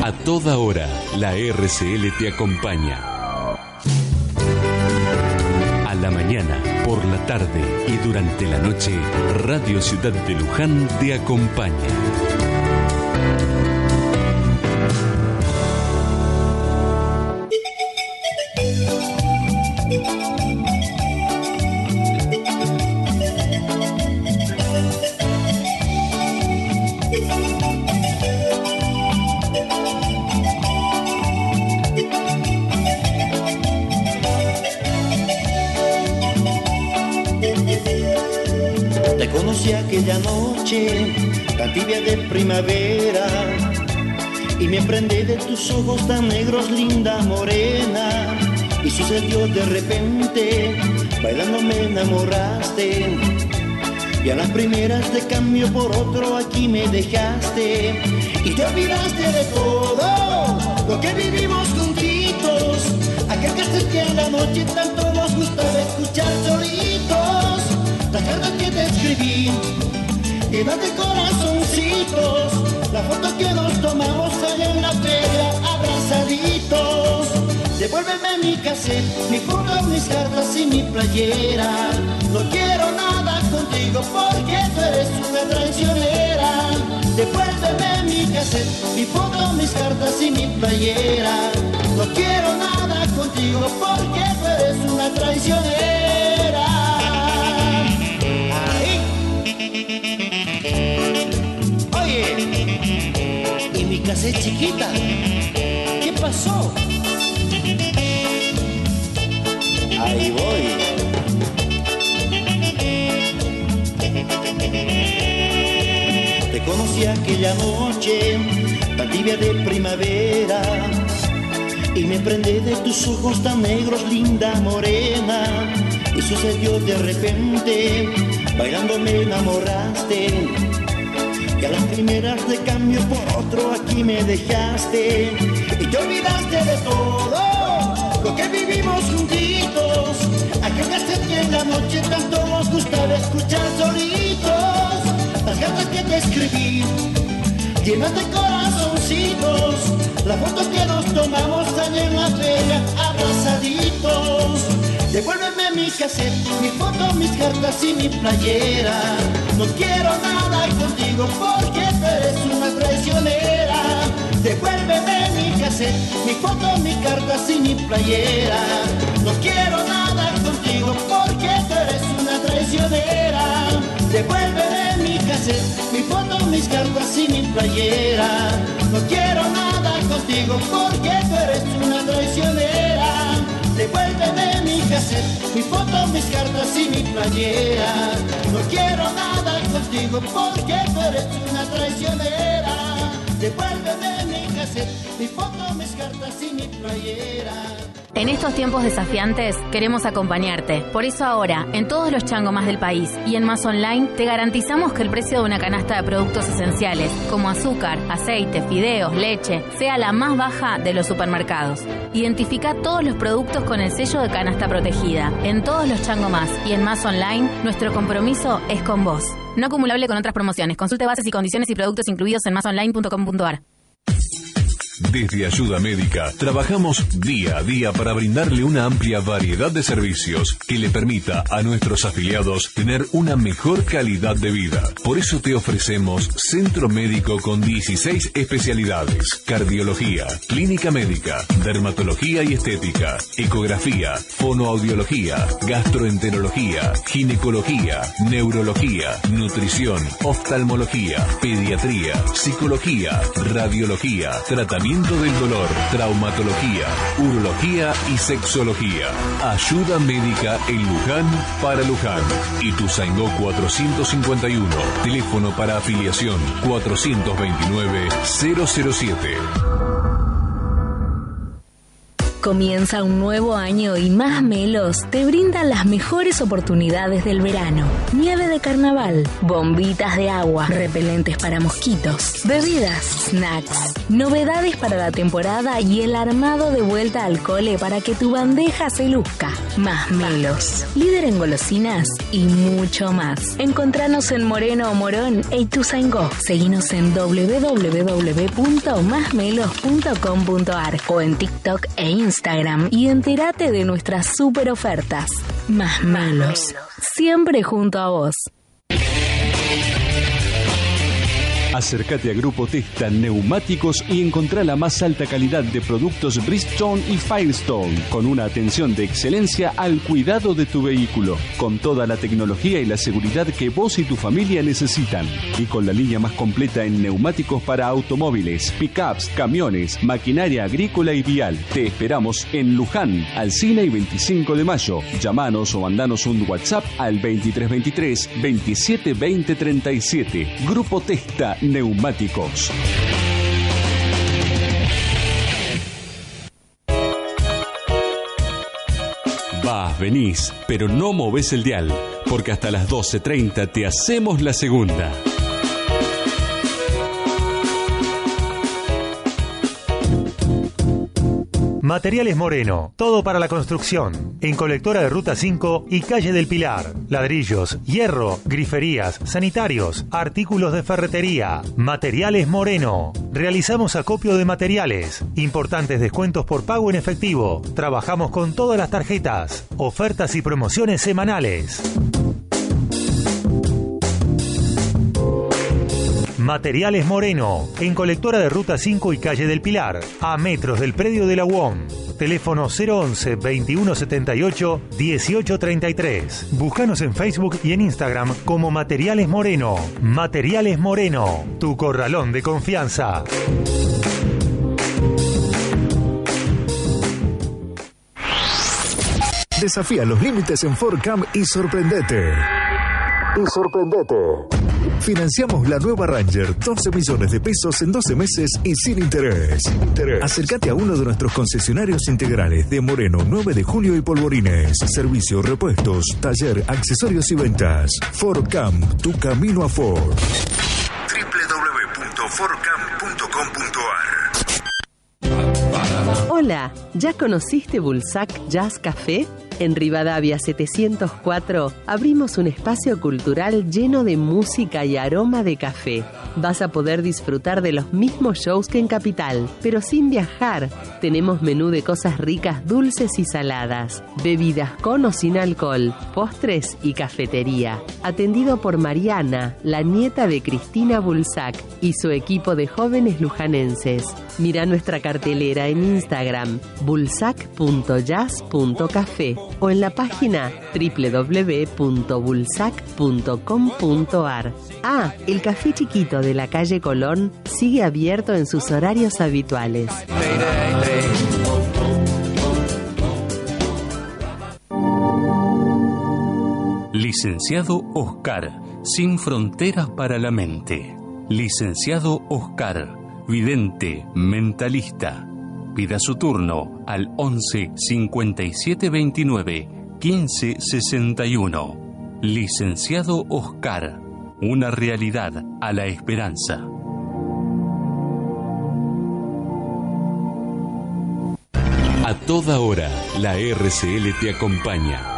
A toda hora, la RCL te acompaña. A la mañana, por la tarde y durante la noche, Radio Ciudad de Luján te acompaña. Aquella noche tan tibia de primavera y me prendé de tus ojos tan negros, linda morena, y sucedió de repente, bailando me enamoraste y a las primeras de cambio por otro aquí me dejaste y te olvidaste de todo lo que vivimos juntitos, aquel que en la noche tanto nos gustaba escuchar solitos, las cartas que te escribí llenas de corazoncitos, la foto que nos tomamos allá en la feria, abrazaditos. Devuélveme mi cassette, mi foto, mis cartas y mi playera. No quiero nada contigo porque tú eres una traicionera. Devuélveme mi cassette, mi foto, mis cartas y mi playera. No quiero nada contigo porque tú eres una traicionera. Y mi cassette chiquita, ¿qué pasó? Ahí voy. Te conocí aquella noche, tan tibia de primavera, y me prendé de tus ojos tan negros, linda morena, y sucedió de repente, bailando me enamoraste. Y a las primeras de cambio por otro aquí me dejaste y te olvidaste de todo lo que vivimos juntitos, aquel que en la noche tanto nos gustaba escuchar solitos, las cartas que te escribí llenas de corazoncitos, la foto que nos tomamos allá en la feria, abrazaditos. Devuélveme mi cassette, mi foto, mis cartas y mi playera. No quiero nada contigo porque tú eres una traicionera. Devuélveme mi cassette, mi foto, mis cartas y mi playera. No quiero nada contigo porque tú eres una traicionera. Devuélveme mi cassette, mi foto, mis cartas y mi playera. No quiero nada contigo porque tú eres una traicionera. Devuélveme mi cassette, mi foto, mis cartas y mi playera. No quiero nada contigo porque tú eres una traicionera. Devuélveme mi cassette, mi foto, mis cartas y mi playera. En estos tiempos desafiantes queremos acompañarte. Por eso ahora, en todos los Changomas del país y en Más Online, te garantizamos que el precio de una canasta de productos esenciales, como azúcar, aceite, fideos, leche, sea la más baja de los supermercados. Identifica todos los productos con el sello de canasta protegida. En todos los Changomas y en Más Online, nuestro compromiso es con vos. No acumulable con otras promociones. Consulte bases y condiciones y productos incluidos en masonline.com.ar. Desde Ayuda Médica, trabajamos día a día para brindarle una amplia variedad de servicios que le permita a nuestros afiliados tener una mejor calidad de vida. Por eso te ofrecemos Centro Médico con 16 especialidades: cardiología, clínica médica, dermatología y estética, ecografía, fonoaudiología, gastroenterología, ginecología, neurología, nutrición, oftalmología, pediatría, psicología, radiología, tratamiento del dolor, traumatología, urología y sexología. Ayuda Médica en Luján para Luján. Ituzaingó 451. Teléfono para afiliación 429-007. Comienza un nuevo año y Más Melos te brinda las mejores oportunidades del verano. Nieve de carnaval, bombitas de agua, repelentes para mosquitos, bebidas, snacks, novedades para la temporada y el armado de vuelta al cole para que tu bandeja se luzca. Más Melos, líder en golosinas y mucho más. Encontranos en Moreno o Morón e Ituzaingó. Seguinos en www.masmelos.com.ar o en TikTok e Instagram y entérate de nuestras super ofertas. Más Melos, siempre junto a vos. Acércate a Grupo Testa Neumáticos y encontrá la más alta calidad de productos Bridgestone y Firestone, con una atención de excelencia al cuidado de tu vehículo, con toda la tecnología y la seguridad que vos y tu familia necesitan, y con la línea más completa en neumáticos para automóviles, pickups, camiones, maquinaria agrícola y vial. Te esperamos en Luján, Alsina y 25 de mayo. Llámanos o mandanos un WhatsApp al 2323 27 20 37. Grupo Testa Neumáticos. Vas, venís, pero no movés el dial, porque hasta las 12:30 te hacemos la segunda. Materiales Moreno, todo para la construcción. En Colectora de Ruta 5 y Calle del Pilar. Ladrillos, hierro, griferías, sanitarios, artículos de ferretería. Materiales Moreno. Realizamos acopio de materiales. Importantes descuentos por pago en efectivo. Trabajamos con todas las tarjetas. Ofertas y promociones semanales. Materiales Moreno, en Colectora de Ruta 5 y Calle del Pilar, a metros del predio de la UOM. Teléfono 011-2178-1833. Búscanos en Facebook y en Instagram como Materiales Moreno. Materiales Moreno, tu corralón de confianza. Desafía los límites en Ford Cam y sorprendete. Financiamos la nueva Ranger, 12 millones de pesos en 12 meses y sin interés. Acércate a uno de nuestros concesionarios integrales de Moreno, 9 de Julio y Polvorines. Servicio, repuestos, taller, accesorios y ventas. Ford Cam, tu camino a Ford. www.fordcam.com.ar. Hola, ¿ya conociste Bulsac Jazz Café? En Rivadavia 704 abrimos un espacio cultural lleno de música y aroma de café. Vas a poder disfrutar de los mismos shows que en Capital, pero sin viajar. Tenemos menú de cosas ricas, dulces y saladas, bebidas con o sin alcohol, postres y cafetería. Atendido por Mariana, la nieta de Cristina Bulsac, y su equipo de jóvenes lujanenses. Mira nuestra cartelera en Instagram, bulsac.jazz.café, o en la página www.bulsac.com.ar. Ah, el café chiquito de la calle Colón sigue abierto en sus horarios habituales. Licenciado Oscar, sin fronteras para la mente. Licenciado Oscar, vidente, mentalista. Pida su turno al 11 57 29 15 61. Licenciado Oscar, una realidad a la esperanza. A toda hora, la RCL te acompaña.